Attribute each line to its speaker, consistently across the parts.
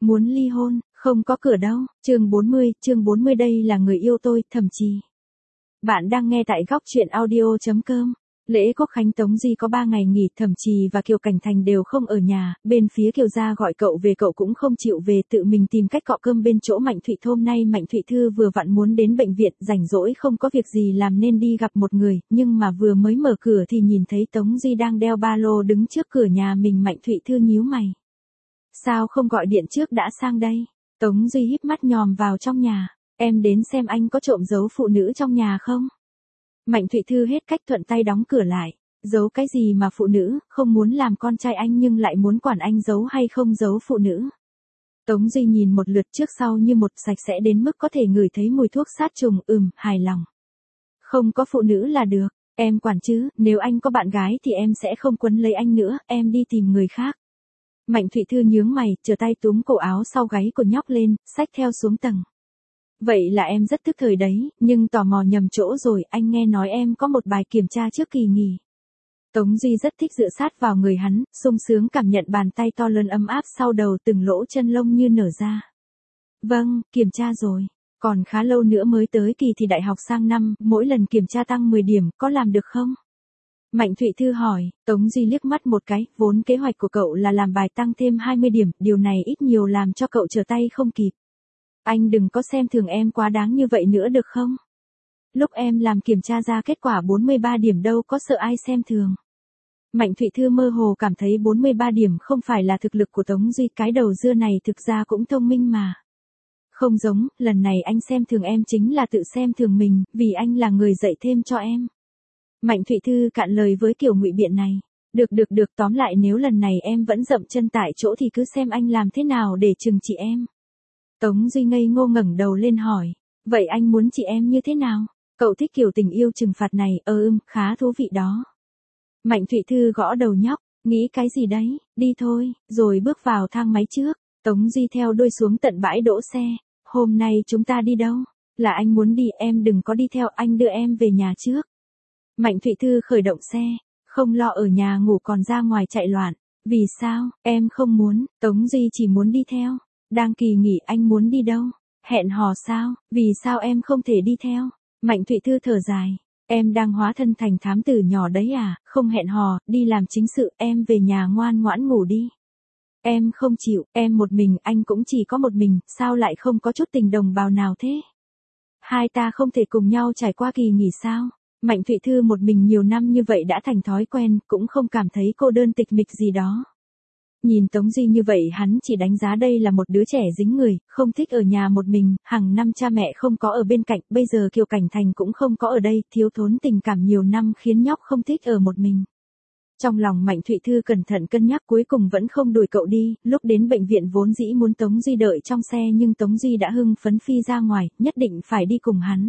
Speaker 1: Muốn ly hôn, không có cửa đâu. Chương 40 đây là người yêu tôi, Thẩm Trì. Bạn đang nghe tại góc truyện audio.com. Lễ Quốc khánh Tống Di có 3 ngày nghỉ, Thẩm Trì và Kiều Cảnh Thành đều không ở nhà, bên phía Kiều gia gọi cậu về cậu cũng không chịu về, tự mình tìm cách cọ cơm bên chỗ Mạnh Thụy. Hôm nay Mạnh Thụy Thư vừa vặn muốn đến bệnh viện, rảnh rỗi không có việc gì làm nên đi gặp một người, nhưng mà vừa mới mở cửa thì nhìn thấy Tống Di đang đeo ba lô đứng trước cửa nhà mình. Mạnh Thụy Thư nhíu mày. Sao không gọi điện trước đã sang đây? Tống Di híp mắt nhòm vào trong nhà. Em đến xem anh có trộm giấu phụ nữ trong nhà không? Mạnh Thụy Thư hết cách thuận tay đóng cửa lại. Giấu cái gì mà phụ nữ, không muốn làm con trai anh nhưng lại muốn quản anh giấu hay không giấu phụ nữ. Tống Di nhìn một lượt trước sau như một, sạch sẽ đến mức có thể ngửi thấy mùi thuốc sát trùng, hài lòng. Không có phụ nữ là được, em quản chứ, nếu anh có bạn gái thì em sẽ không quấn lấy anh nữa, em đi tìm người khác. Mạnh Thụy Thư nhướng mày, trở tay túm cổ áo sau gáy của nhóc lên, xách theo xuống tầng. Vậy là em rất tức thời đấy, nhưng tò mò nhầm chỗ rồi, anh nghe nói em có một bài kiểm tra trước kỳ nghỉ. Tống Di rất thích dựa sát vào người hắn, sung sướng cảm nhận bàn tay to lớn ấm áp sau đầu, từng lỗ chân lông như nở ra. Vâng, kiểm tra rồi. Còn khá lâu nữa mới tới kỳ thi đại học sang năm, mỗi lần kiểm tra tăng 10 điểm, có làm được không? Mạnh Thụy Thư hỏi. Tống Di liếc mắt một cái, vốn kế hoạch của cậu là làm bài tăng thêm 20 điểm, điều này ít nhiều làm cho cậu trở tay không kịp. Anh đừng có xem thường em quá đáng như vậy nữa được không? Lúc em làm kiểm tra ra kết quả 43 điểm đâu có sợ ai xem thường. Mạnh Thụy Thư mơ hồ cảm thấy 43 điểm không phải là thực lực của Tống Di, cái đầu dưa này thực ra cũng thông minh mà. Không giống, lần này anh xem thường em chính là tự xem thường mình, vì anh là người dạy thêm cho em. Mạnh Thụy Thư cạn lời với kiểu ngụy biện này. Được, tóm lại nếu lần này em vẫn dậm chân tại chỗ thì cứ xem anh làm thế nào để trừng trị em. Tống Di ngây ngô ngẩng đầu lên hỏi. Vậy anh muốn chị em như thế nào? Cậu thích kiểu tình yêu trừng phạt này, khá thú vị đó. Mạnh Thụy Thư gõ đầu nhóc, nghĩ cái gì đấy, đi thôi, rồi bước vào thang máy trước. Tống Di theo đuôi xuống tận bãi đỗ xe. Hôm nay chúng ta đi đâu? Là anh muốn đi, em đừng có đi theo, anh đưa em về nhà trước. Mạnh Thụy Thư khởi động xe, không lo ở nhà ngủ còn ra ngoài chạy loạn. Vì sao, em không muốn, Tống Di chỉ muốn đi theo. Đang kỳ nghỉ anh muốn đi đâu? Hẹn hò sao, vì sao em không thể đi theo? Mạnh Thụy Thư thở dài. Em đang hóa thân thành thám tử nhỏ đấy à, không hẹn hò, đi làm chính sự, em về nhà ngoan ngoãn ngủ đi. Em không chịu, em một mình, anh cũng chỉ có một mình, sao lại không có chút tình đồng bào nào thế? Hai ta không thể cùng nhau trải qua kỳ nghỉ sao? Mạnh Thụy Thư một mình nhiều năm như vậy đã thành thói quen, cũng không cảm thấy cô đơn tịch mịch gì đó. Nhìn Tống Di như vậy hắn chỉ đánh giá đây là một đứa trẻ dính người, không thích ở nhà một mình, hàng năm cha mẹ không có ở bên cạnh, bây giờ Kiều Cảnh Thành cũng không có ở đây, thiếu thốn tình cảm nhiều năm khiến nhóc không thích ở một mình. Trong lòng Mạnh Thụy Thư cẩn thận cân nhắc cuối cùng vẫn không đuổi cậu đi, lúc đến bệnh viện vốn dĩ muốn Tống Di đợi trong xe nhưng Tống Di đã hưng phấn phi ra ngoài, nhất định phải đi cùng hắn.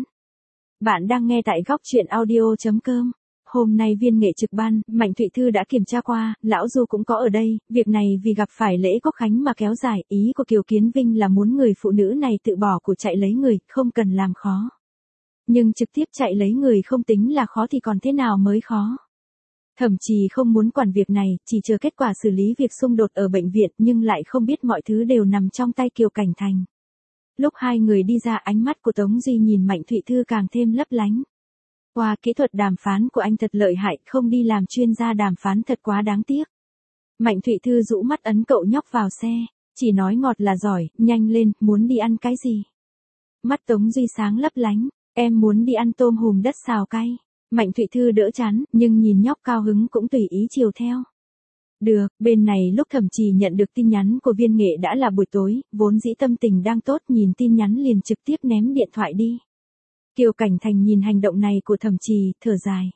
Speaker 1: Bạn đang nghe tại góc truyện audio.com. Hôm nay viên nghệ trực ban, Mạnh Thụy Thư đã kiểm tra qua, lão Du cũng có ở đây, việc này vì gặp phải lễ Quốc khánh mà kéo dài, ý của Kiều Kiến Vinh là muốn người phụ nữ này tự bỏ của chạy lấy người, không cần làm khó. Nhưng trực tiếp chạy lấy người không tính là khó thì còn thế nào mới khó. Thậm chí không muốn quản việc này, chỉ chờ kết quả xử lý việc xung đột ở bệnh viện nhưng lại không biết mọi thứ đều nằm trong tay Kiều Cảnh Thành. Lúc hai người đi ra ánh mắt của Tống Di nhìn Mạnh Thụy Thư càng thêm lấp lánh. Qua kỹ thuật đàm phán của anh thật lợi hại, không đi làm chuyên gia đàm phán thật quá đáng tiếc. Mạnh Thụy Thư rũ mắt ấn cậu nhóc vào xe, chỉ nói ngọt là giỏi, nhanh lên, muốn đi ăn cái gì? Mắt Tống Di sáng lấp lánh, em muốn đi ăn tôm hùm đất xào cay. Mạnh Thụy Thư đỡ chán, nhưng nhìn nhóc cao hứng cũng tùy ý chiều theo. Được, bên này lúc Thẩm Trì nhận được tin nhắn của viên nghệ đã là buổi tối, vốn dĩ tâm tình đang tốt nhìn tin nhắn liền trực tiếp ném điện thoại đi. Kiều Cảnh Thành nhìn hành động này của Thẩm Trì, thở dài.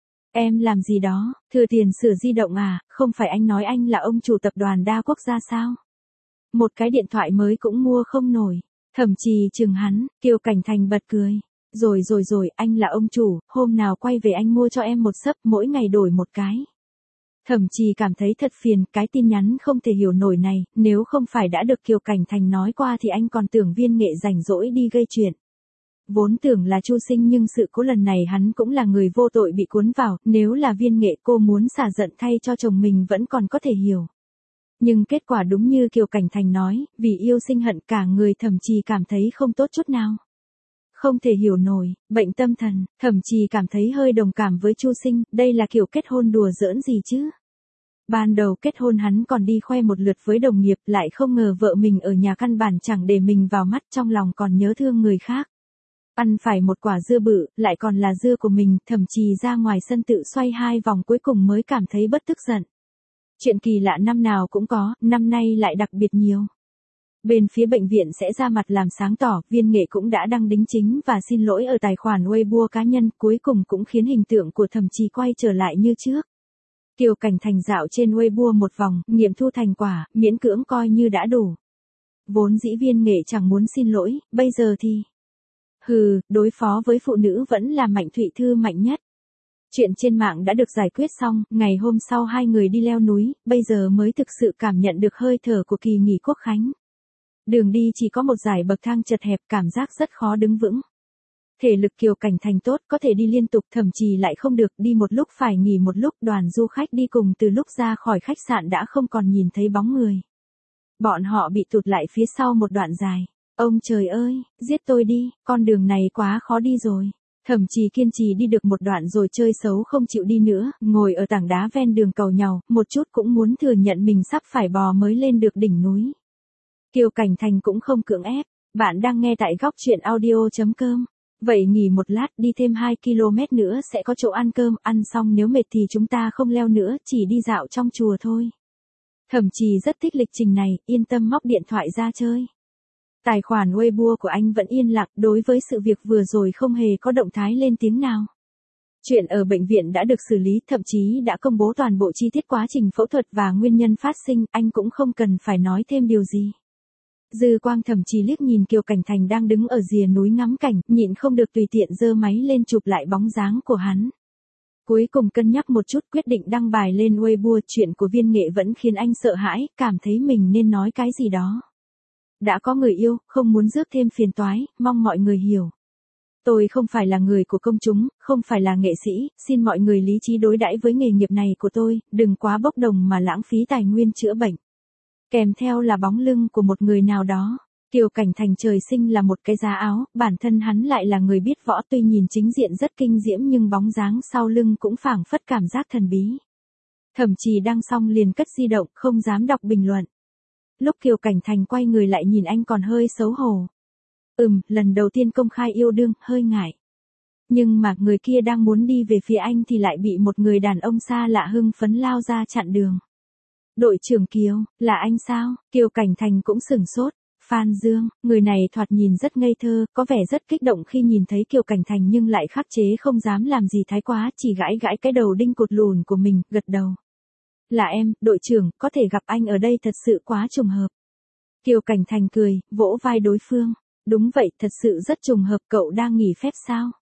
Speaker 1: Em làm gì đó, thừa tiền sửa di động à, không phải anh nói anh là ông chủ tập đoàn đa quốc gia sao? Một cái điện thoại mới cũng mua không nổi. Thẩm Trì chừng hắn, Kiều Cảnh Thành bật cười. Rồi, anh là ông chủ, hôm nào quay về anh mua cho em một sấp, mỗi ngày đổi một cái. Thẩm Trì cảm thấy thật phiền, cái tin nhắn không thể hiểu nổi này, nếu không phải đã được Kiều Cảnh Thành nói qua thì anh còn tưởng viên nghệ rảnh rỗi đi gây chuyện. Vốn tưởng là Chu Sinh nhưng sự cố lần này hắn cũng là người vô tội bị cuốn vào, nếu là viên nghệ cô muốn xả giận thay cho chồng mình vẫn còn có thể hiểu. Nhưng kết quả đúng như Kiều Cảnh Thành nói, vì yêu sinh hận cả người Thẩm Trì cảm thấy không tốt chút nào. Không thể hiểu nổi, bệnh tâm thần, Thẩm Trì cảm thấy hơi đồng cảm với Chu Sinh, đây là kiểu kết hôn đùa giỡn gì chứ? Ban đầu kết hôn hắn còn đi khoe một lượt với đồng nghiệp, lại không ngờ vợ mình ở nhà căn bản chẳng để mình vào mắt, trong lòng còn nhớ thương người khác. Ăn phải một quả dưa bự, lại còn là dưa của mình, Thẩm Trì ra ngoài sân tự xoay 2 vòng cuối cùng mới cảm thấy bất tức giận. Chuyện kỳ lạ năm nào cũng có, năm nay lại đặc biệt nhiều. Bên phía bệnh viện sẽ ra mặt làm sáng tỏ, Viên Nghệ cũng đã đăng đính chính và xin lỗi ở tài khoản Weibo cá nhân, cuối cùng cũng khiến hình tượng của Thẩm Trì quay trở lại như trước. Kiều Cảnh Thành dạo trên Weibo một vòng, nghiệm thu thành quả, miễn cưỡng coi như đã đủ. Vốn dĩ Viên Nghệ chẳng muốn xin lỗi, bây giờ thì... đối phó với phụ nữ vẫn là Mạnh Thụy Thư mạnh nhất. Chuyện trên mạng đã được giải quyết xong, ngày hôm sau hai người đi leo núi, bây giờ mới thực sự cảm nhận được hơi thở của kỳ nghỉ Quốc khánh. Đường đi chỉ có một dải bậc thang chật hẹp, cảm giác rất khó đứng vững. Thể lực Kiều Cảnh Thành tốt, có thể đi liên tục, Thẩm Trì lại không được, đi một lúc phải nghỉ một lúc, đoàn du khách đi cùng từ lúc ra khỏi khách sạn đã không còn nhìn thấy bóng người. Bọn họ bị tụt lại phía sau một đoạn dài. Ông trời ơi, giết tôi đi, con đường này quá khó đi rồi. Thẩm Trì kiên trì đi được một đoạn rồi chơi xấu không chịu đi nữa, ngồi ở tảng đá ven đường cầu nhàu, một chút cũng muốn thừa nhận mình sắp phải bò mới lên được đỉnh núi. Kiều Cảnh Thành cũng không cưỡng ép, bạn đang nghe tại góc truyện audio.com. Vậy nghỉ một lát, đi thêm 2 km nữa sẽ có chỗ ăn cơm, ăn xong nếu mệt thì chúng ta không leo nữa, chỉ đi dạo trong chùa thôi. Thẩm Trì rất thích lịch trình này, yên tâm móc điện thoại ra chơi. Tài khoản Weibo của anh vẫn yên lặng, đối với sự việc vừa rồi không hề có động thái lên tiếng nào. Chuyện ở bệnh viện đã được xử lý, thậm chí đã công bố toàn bộ chi tiết quá trình phẫu thuật và nguyên nhân phát sinh, anh cũng không cần phải nói thêm điều gì. Dư quang Thẩm Trì liếc nhìn Kiều Cảnh Thành đang đứng ở rìa núi ngắm cảnh, nhịn không được tùy tiện giơ máy lên chụp lại bóng dáng của hắn. Cuối cùng cân nhắc một chút quyết định đăng bài lên Weibo, chuyện của Viên Nghệ vẫn khiến anh sợ hãi, cảm thấy mình nên nói cái gì đó. Đã có người yêu, không muốn rước thêm phiền toái, mong mọi người hiểu. Tôi không phải là người của công chúng, không phải là nghệ sĩ, xin mọi người lý trí đối đãi với nghề nghiệp này của tôi, đừng quá bốc đồng mà lãng phí tài nguyên chữa bệnh. Kèm theo là bóng lưng của một người nào đó. Kiều Cảnh Thành trời sinh là một cái giá áo, bản thân hắn lại là người biết võ, tuy nhìn chính diện rất kinh diễm nhưng bóng dáng sau lưng cũng phảng phất cảm giác thần bí. Thẩm Trì đăng xong liền cất di động, không dám đọc bình luận. Lúc Kiều Cảnh Thành quay người lại nhìn anh còn hơi xấu hổ. Lần đầu tiên công khai yêu đương, hơi ngại. Nhưng mà người kia đang muốn đi về phía anh thì lại bị một người đàn ông xa lạ hưng phấn lao ra chặn đường. Đội trưởng Kiều, là anh sao? Kiều Cảnh Thành cũng sửng sốt. Phan Dương, người này thoạt nhìn rất ngây thơ, có vẻ rất kích động khi nhìn thấy Kiều Cảnh Thành nhưng lại khắc chế không dám làm gì thái quá, chỉ gãi gãi cái đầu đinh cụt lùn của mình, gật đầu. Là em, đội trưởng, có thể gặp anh ở đây thật sự quá trùng hợp. Kiều Cảnh Thành cười, vỗ vai đối phương. Đúng vậy, thật sự rất trùng hợp, cậu đang nghỉ phép sao?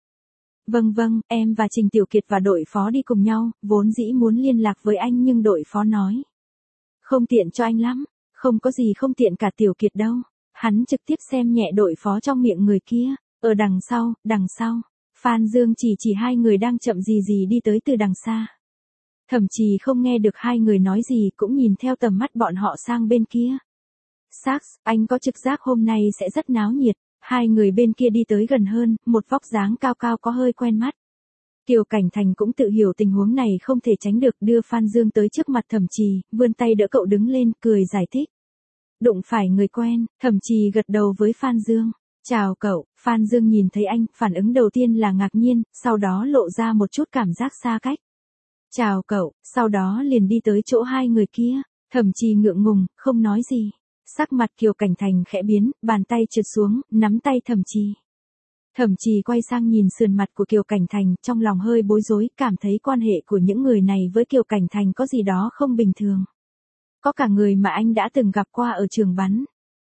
Speaker 1: Vâng, em và Trình Tiểu Kiệt và đội phó đi cùng nhau, vốn dĩ muốn liên lạc với anh nhưng đội phó nói. Không tiện cho anh lắm, không có gì không tiện cả Tiểu Kiệt đâu. Hắn trực tiếp xem nhẹ đội phó trong miệng người kia. Ở đằng sau. Phan Dương chỉ hai người đang chậm gì đi tới từ đằng xa. Thẩm Trì không nghe được hai người nói gì cũng nhìn theo tầm mắt bọn họ sang bên kia. Sax, anh có trực giác hôm nay sẽ rất náo nhiệt. Hai người bên kia đi tới gần hơn, một vóc dáng cao cao có hơi quen mắt. Kiều Cảnh Thành cũng tự hiểu tình huống này không thể tránh được, đưa Phan Dương tới trước mặt Thẩm Trì, vươn tay đỡ cậu đứng lên, cười giải thích. Đụng phải người quen, Thẩm Trì gật đầu với Phan Dương. Chào cậu, Phan Dương nhìn thấy anh, phản ứng đầu tiên là ngạc nhiên, sau đó lộ ra một chút cảm giác xa cách. Chào cậu, sau đó liền đi tới chỗ hai người kia. Thẩm Trì ngượng ngùng, không nói gì. Sắc mặt Kiều Cảnh Thành khẽ biến, bàn tay trượt xuống, nắm tay Thẩm Trì. Thẩm Trì quay sang nhìn sườn mặt của Kiều Cảnh Thành, trong lòng hơi bối rối, cảm thấy quan hệ của những người này với Kiều Cảnh Thành có gì đó không bình thường. Có cả người mà anh đã từng gặp qua ở trường bắn.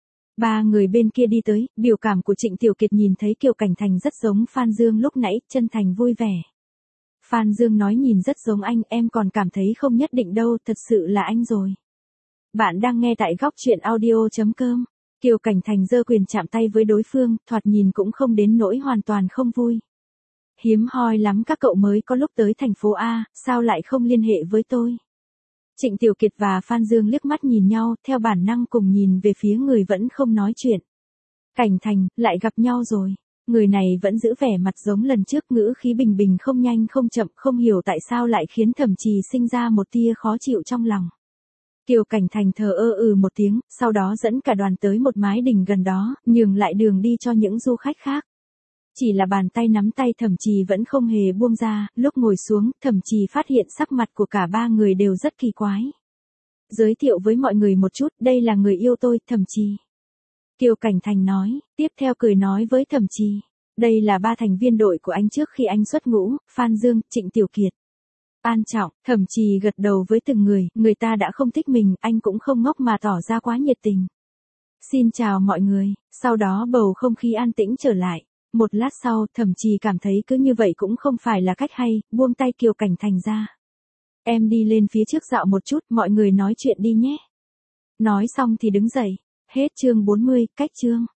Speaker 1: Ba người bên kia đi tới, biểu cảm của Trịnh Tiểu Kiệt nhìn thấy Kiều Cảnh Thành rất giống Phan Dương lúc nãy, chân thành vui vẻ. Phan Dương nói nhìn rất giống anh, em còn cảm thấy không nhất định đâu, thật sự là anh rồi. Bạn đang nghe tại góc truyện audio.com. Kiều Cảnh Thành giơ quyền chạm tay với đối phương, thoạt nhìn cũng không đến nỗi hoàn toàn không vui. Hiếm hoi lắm các cậu mới có lúc tới thành phố A, sao lại không liên hệ với tôi? Trịnh Tiểu Kiệt và Phan Dương liếc mắt nhìn nhau, theo bản năng cùng nhìn về phía người vẫn không nói chuyện. Cảnh Thành, lại gặp nhau rồi. Người này vẫn giữ vẻ mặt giống lần trước, ngữ khí bình bình không nhanh không chậm, không hiểu tại sao lại khiến Thẩm Trì sinh ra một tia khó chịu trong lòng. Kiều Cảnh Thành thờ ơ một tiếng, sau đó dẫn cả đoàn tới một mái đình gần đó, nhường lại đường đi cho những du khách khác. Chỉ là bàn tay nắm tay Thẩm Trì vẫn không hề buông ra, lúc ngồi xuống, Thẩm Trì phát hiện sắc mặt của cả ba người đều rất kỳ quái. Giới thiệu với mọi người một chút, đây là người yêu tôi, Thẩm Trì. Kiều Cảnh Thành nói, tiếp theo cười nói với Thẩm Trì. Đây là ba thành viên đội của anh trước khi anh xuất ngũ, Phan Dương, Trịnh Tiểu Kiệt. An Trọng, Thẩm Trì gật đầu với từng người ta đã không thích mình, anh cũng không ngốc mà tỏ ra quá nhiệt tình. Xin chào mọi người, sau đó bầu không khí an tĩnh trở lại. Một lát sau, Thẩm Trì cảm thấy cứ như vậy cũng không phải là cách hay, buông tay Kiều Cảnh Thành ra. Em đi lên phía trước dạo một chút, mọi người nói chuyện đi nhé. Nói xong thì đứng dậy. Hết chương 40, cách chương.